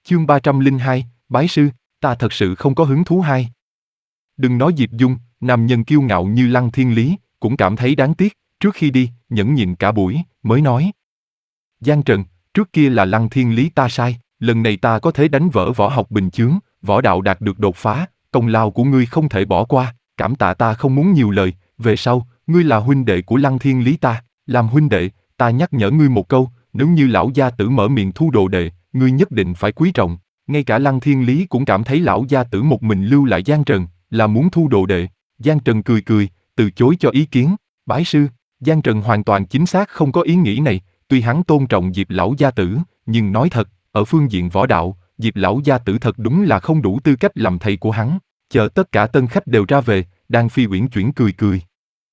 Chương 302, bái sư, ta thật sự không có hứng thú hai. Đừng nói Diệp Dung, nam nhân kiêu ngạo như Lăng Thiên Lý, cũng cảm thấy đáng tiếc, trước khi đi, nhẫn nhịn cả buổi, mới nói. Giang Trần, trước kia là Lăng Thiên Lý ta sai, lần này ta có thể đánh vỡ võ học bình chướng, võ đạo đạt được đột phá, công lao của ngươi không thể bỏ qua, cảm tạ ta không muốn nhiều lời, về sau, ngươi là huynh đệ của Lăng Thiên Lý ta, làm huynh đệ, ta nhắc nhở ngươi một câu, nếu như lão gia tử mở miệng thu đồ đệ, ngươi nhất định phải quý trọng. Ngay cả Lăng Thiên Lý cũng cảm thấy lão gia tử một mình lưu lại Giang Trần, là muốn thu đồ đệ. Giang Trần cười cười, từ chối cho ý kiến. Bái sư, Giang Trần hoàn toàn chính xác không có ý nghĩ này, tuy hắn tôn trọng Diệp lão gia tử, nhưng nói thật, ở phương diện võ đạo, Diệp lão gia tử thật đúng là không đủ tư cách làm thầy của hắn. Chờ tất cả tân khách đều ra về, Đan Phi uyển chuyển cười cười.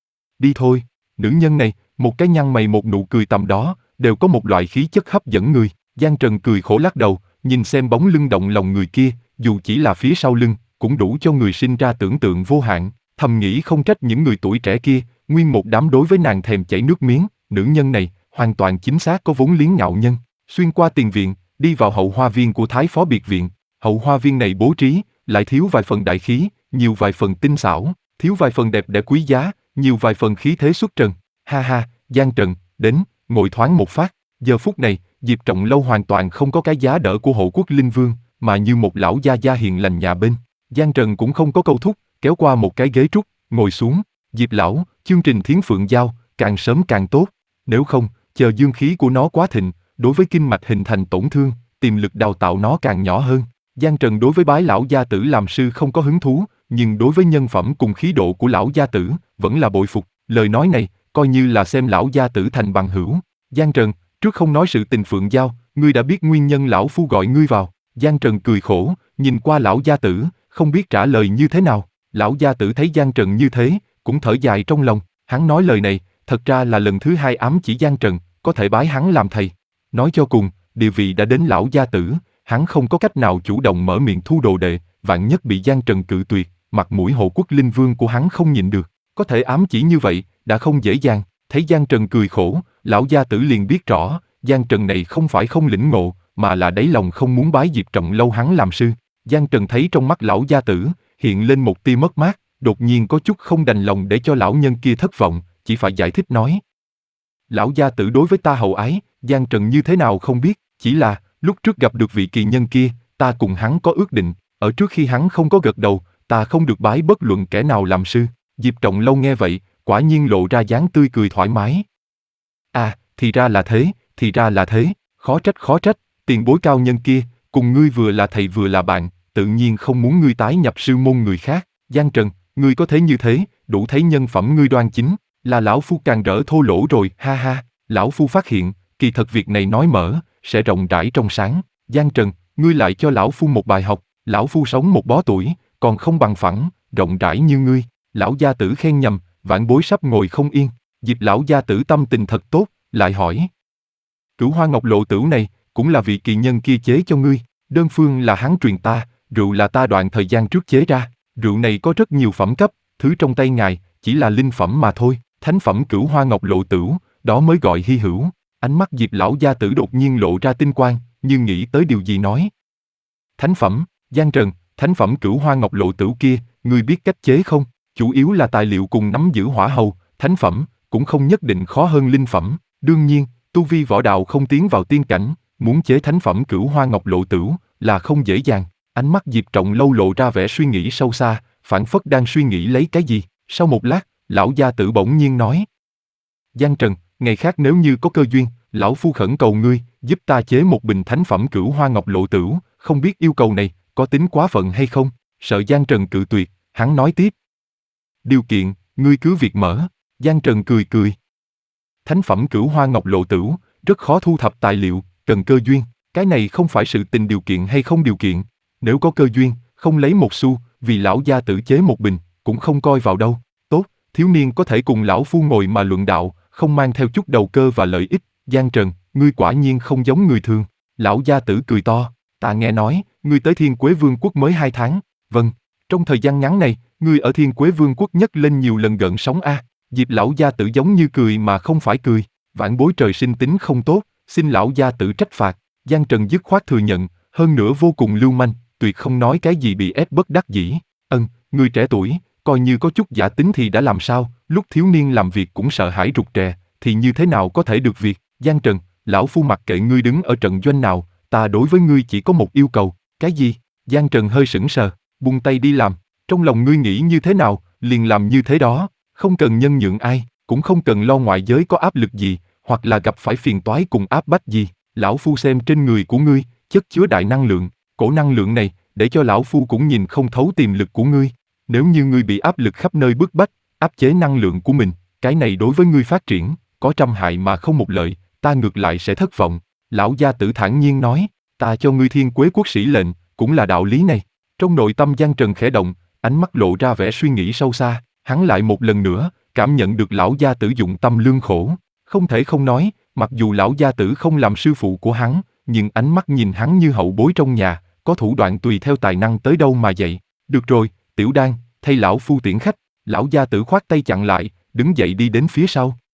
Đi thôi, nữ nhân này, một cái nhăn mày một nụ cười tầm đó, đều có một loại khí chất hấp dẫn người. Giang Trần cười khổ lắc đầu, nhìn xem bóng lưng động lòng người kia, dù chỉ là phía sau lưng, cũng đủ cho người sinh ra tưởng tượng vô hạn, thầm nghĩ không trách những người tuổi trẻ kia, nguyên một đám đối với nàng thèm chảy nước miếng, nữ nhân này, hoàn toàn chính xác có vốn liếng ngạo nhân. Xuyên qua tiền viện, đi vào hậu hoa viên của Thái Phó biệt viện, hậu hoa viên này bố trí, lại thiếu vài phần đại khí, nhiều vài phần tinh xảo, thiếu vài phần đẹp đẽ quý giá, nhiều vài phần khí thế xuất trần. Ha ha, Giang Trần, đến, ngồi thoáng một phát. Giờ phút này, Diệp Trọng Lâu hoàn toàn không có cái giá đỡ của Hộ Quốc Linh Vương, mà như một lão gia gia hiền lành nhà bên. Giang Trần cũng không có câu thúc, kéo qua một cái ghế trúc, ngồi xuống. Diệp lão, chương trình Thiến Phượng Giao, càng sớm càng tốt. Nếu không, chờ dương khí của nó quá thịnh, đối với kinh mạch hình thành tổn thương, tiềm lực đào tạo nó càng nhỏ hơn. Giang Trần đối với bái lão gia tử làm sư không có hứng thú, nhưng đối với nhân phẩm cùng khí độ của lão gia tử, vẫn là bội phục. Lời nói này, coi như là xem lão gia tử thành bằng hữu. Giang Trần, trước không nói sự tình Phượng Giao, ngươi đã biết nguyên nhân lão phu gọi ngươi vào. Giang Trần cười khổ, nhìn qua lão gia tử, không biết trả lời như thế nào. Lão gia tử thấy Giang Trần như thế, cũng thở dài trong lòng. Hắn nói lời này, thật ra là lần thứ hai ám chỉ Giang Trần, có thể bái hắn làm thầy. Nói cho cùng, địa vị đã đến lão gia tử, hắn không có cách nào chủ động mở miệng thu đồ đệ, vạn nhất bị Giang Trần cự tuyệt, mặt mũi Hộ Quốc Linh Vương của hắn không nhịn được. Có thể ám chỉ như vậy, đã không dễ dàng. Thấy Giang Trần cười khổ, lão gia tử liền biết rõ, Giang Trần này không phải không lĩnh ngộ, mà là đáy lòng không muốn bái Diệp Trọng Lâu hắn làm sư. Giang Trần thấy trong mắt lão gia tử, hiện lên một tia mất mát, đột nhiên có chút không đành lòng để cho lão nhân kia thất vọng, chỉ phải giải thích nói. Lão gia tử đối với ta hậu ái, Giang Trần như thế nào không biết, chỉ là, lúc trước gặp được vị kỳ nhân kia, ta cùng hắn có ước định, ở trước khi hắn không có gật đầu, ta không được bái bất luận kẻ nào làm sư. Diệp Trọng Lâu nghe vậy, quả nhiên lộ ra dáng tươi cười thoải mái. À, thì ra là thế, thì ra là thế, khó trách, tiền bối cao nhân kia, cùng ngươi vừa là thầy vừa là bạn, tự nhiên không muốn ngươi tái nhập sư môn người khác. Giang Trần, ngươi có thể như thế, đủ thấy nhân phẩm ngươi đoan chính, là lão phu càng rỡ thô lỗ rồi, ha ha. Lão phu phát hiện, kỳ thật việc này nói mở, sẽ rộng rãi trong sáng. Giang Trần, ngươi lại cho lão phu một bài học, lão phu sống một bó tuổi, còn không bằng phẳng, rộng rãi như ngươi. Lão gia tử khen nhầm, vãn bối sắp ngồi không yên. Diệp lão gia tử tâm tình thật tốt, lại hỏi. Cửu Hoa Ngọc Lộ Tửu này, cũng là vị kỳ nhân kia chế cho ngươi, đơn phương là hắn truyền ta, rượu là ta đoạn thời gian trước chế ra, rượu này có rất nhiều phẩm cấp, thứ trong tay ngài, chỉ là linh phẩm mà thôi, thánh phẩm Cửu Hoa Ngọc Lộ Tửu, đó mới gọi hy hữu. Ánh mắt Diệp lão gia tử đột nhiên lộ ra tinh quang, như nghĩ tới điều gì nói. Thánh phẩm, Giang Trần, thánh phẩm Cửu Hoa Ngọc Lộ Tửu kia, ngươi biết cách chế không? Chủ yếu là tài liệu cùng nắm giữ hỏa hầu, thánh phẩm, cũng không nhất định khó hơn linh phẩm. Đương nhiên, tu vi võ đạo không tiến vào tiên cảnh, muốn chế thánh phẩm Cửu Hoa Ngọc Lộ Tửu là không dễ dàng. Ánh mắt Diệp Trọng Lâu lộ ra vẻ suy nghĩ sâu xa, phảng phất đang suy nghĩ lấy cái gì. Sau một lát, lão gia tử bỗng nhiên nói. Giang Trần, ngày khác nếu như có cơ duyên, lão phu khẩn cầu ngươi, giúp ta chế một bình thánh phẩm Cửu Hoa Ngọc Lộ Tửu, không biết yêu cầu này, có tính quá phận hay không? Sợ Giang Trần cự tuyệt, hắn nói tiếp. Điều kiện, ngươi cứ việc mở. Giang Trần cười cười. Thánh phẩm Cửu Hoa Ngọc Lộ Tửu, rất khó thu thập tài liệu, cần cơ duyên. Cái này không phải sự tình điều kiện hay không điều kiện. Nếu có cơ duyên, không lấy một xu, vì lão gia tử chế một bình, cũng không coi vào đâu. Tốt, thiếu niên có thể cùng lão phu ngồi mà luận đạo, không mang theo chút đầu cơ và lợi ích. Giang Trần, ngươi quả nhiên không giống người thường. Lão gia tử cười to. Ta nghe nói, ngươi tới Thiên Quế Vương quốc mới 2 tháng. Vâng, trong thời gian ngắn này, ngươi ở Thiên Quế Vương quốc nhất lên nhiều lần gợn sóng a. Diệp lão gia tử giống như cười mà không phải cười. Vãn bối trời sinh tính không tốt, xin lão gia tử trách phạt. Giang Trần dứt khoát thừa nhận, Hơn nữa vô cùng lưu manh, tuyệt không nói cái gì bị ép bất đắc dĩ. Người trẻ tuổi, coi như có chút giả tính thì đã làm sao, lúc thiếu niên làm việc cũng sợ hãi rụt rè, thì như thế nào có thể được việc. Giang Trần, lão phu mặc kệ ngươi đứng ở trận doanh nào, ta đối với ngươi chỉ có một yêu cầu. Cái gì? Giang Trần hơi sững sờ, buông tay đi làm. Trong lòng ngươi nghĩ như thế nào, liền làm như thế đó, không cần nhân nhượng ai, cũng không cần lo ngoại giới có áp lực gì, hoặc là gặp phải phiền toái cùng áp bách gì. Lão phu xem trên người của ngươi, chất chứa đại năng lượng, cổ năng lượng này, để cho lão phu cũng nhìn không thấu tiềm lực của ngươi. Nếu như ngươi bị áp lực khắp nơi bức bách, áp chế năng lượng của mình, cái này đối với ngươi phát triển, có trăm hại mà không một lợi, ta ngược lại sẽ thất vọng. Lão gia tử thản nhiên nói, ta cho ngươi Thiên Quế quốc sĩ lệnh, cũng là đạo lý này. Trong nội tâm Giang Trần khẽ động, ánh mắt lộ ra vẻ suy nghĩ sâu xa, hắn lại một lần nữa, cảm nhận được lão gia tử dụng tâm lương khổ. Không thể không nói, mặc dù lão gia tử không làm sư phụ của hắn, nhưng ánh mắt nhìn hắn như hậu bối trong nhà, có thủ đoạn tùy theo tài năng tới đâu mà dạy. Được rồi, Tiểu Đan, thay lão phu tiễn khách. Lão gia tử khoát tay chặn lại, đứng dậy đi đến phía sau.